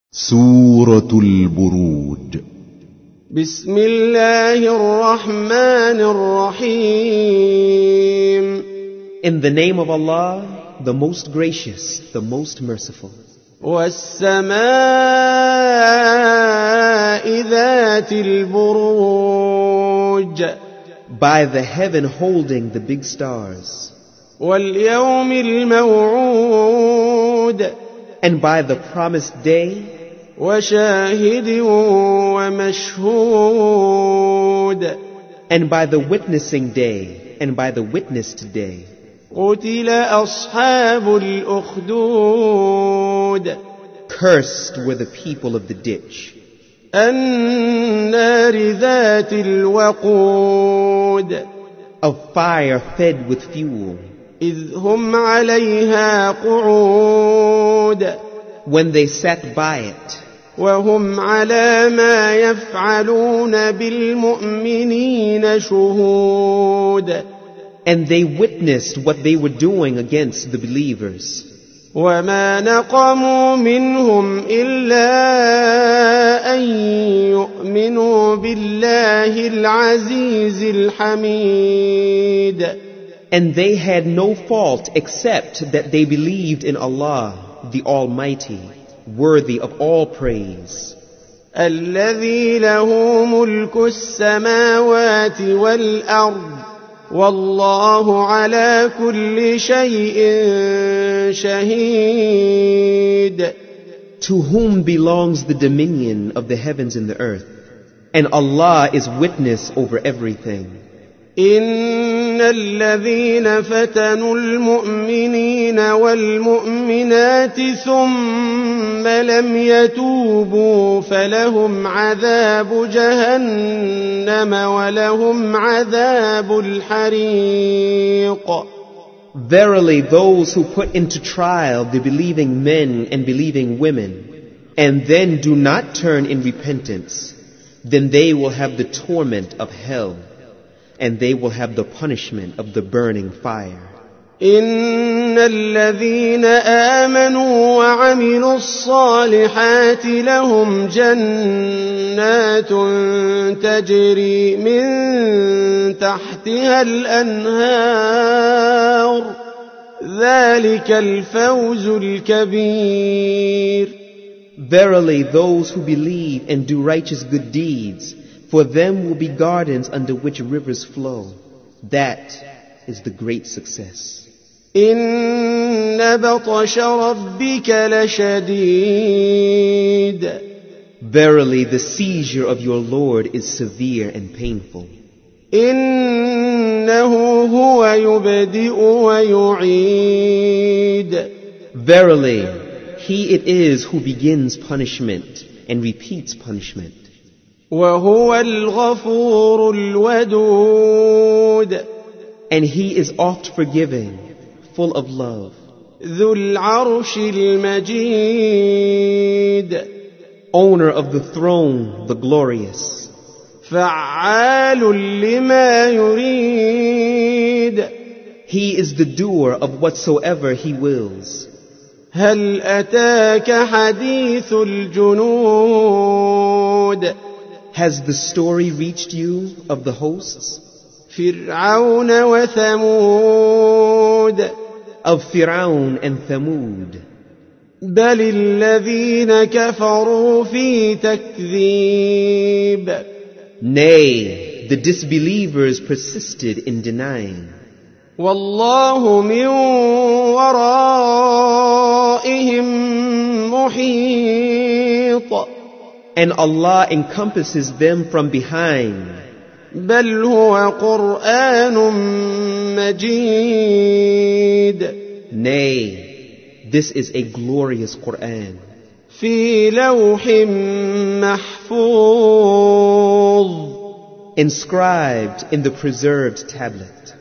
سورة البروج. بسم الله الرحمن الرحيم. In the name of Allah, the most gracious, the most merciful. والسماء ذات البروج. By the heaven holding the big stars. واليوم الموعود. And by the promised day. وشاهد ومشهود. And by the witnessing day, and by the witnessed day. قتل أصحاب الأخدود. Cursed were the people of the ditch. النار ذات الوقود. Of fire fed with fuel. إذ هم عليها قعود. When they sat by it. وهم على ما يفعلون بالمؤمنين شهود. And they witnessed what they were doing against the believers. وما نقموا منهم إلا أن يؤمنوا بالله العزيز الحميد. And they had no fault except that they believed in Allah, the Almighty, worthy of all praise. الذي له ملك السماوات والأرض والله على كل شيء شهيد. To whom belongs the dominion of the heavens and the earth, and Allah is witness over everything. إن الذين فتنوا المؤمنين والمؤمنات ثم لم يتوبوا فلهم عذاب جهنم ولهم عذاب الحريق. Verily, those who put into trial the believing men and believing women, and then do not turn in repentance, then they will have the torment of hell, and they will have the punishment of the burning fire. إن الذين آمنوا وعملوا الصالحات لهم جنات تجري من تحتها الأنهار ذلك الفوز الكبير. Verily, those who believe and do righteous good deeds, for them will be gardens under which rivers flow. That is the great success. إن بطش ربك لشديد. Verily, the seizure of your Lord is severe and painful. إنه هو يبدئ ويعيد. Verily, He it is who begins punishment and repeats punishment. وهو الغفور الودود. And He is oft forgiving, full of love. ذو العرش المجيد. Owner of the throne, the glorious. فعال لما يريد. He is the doer of whatsoever He wills. هل أتاك حديث الجنود. Has the story reached you of the hosts? فرعون وثمود. Of Fir'aun and Thamud. بل الذين كفروا في تكذيب. Nay, the disbelievers persisted in denying. والله من ورائهم محيط. And Allah encompasses them from behind. بل هو قرآن مجيد. Nay, this is a glorious Quran. في لوح محفوظ. Inscribed in the preserved tablet.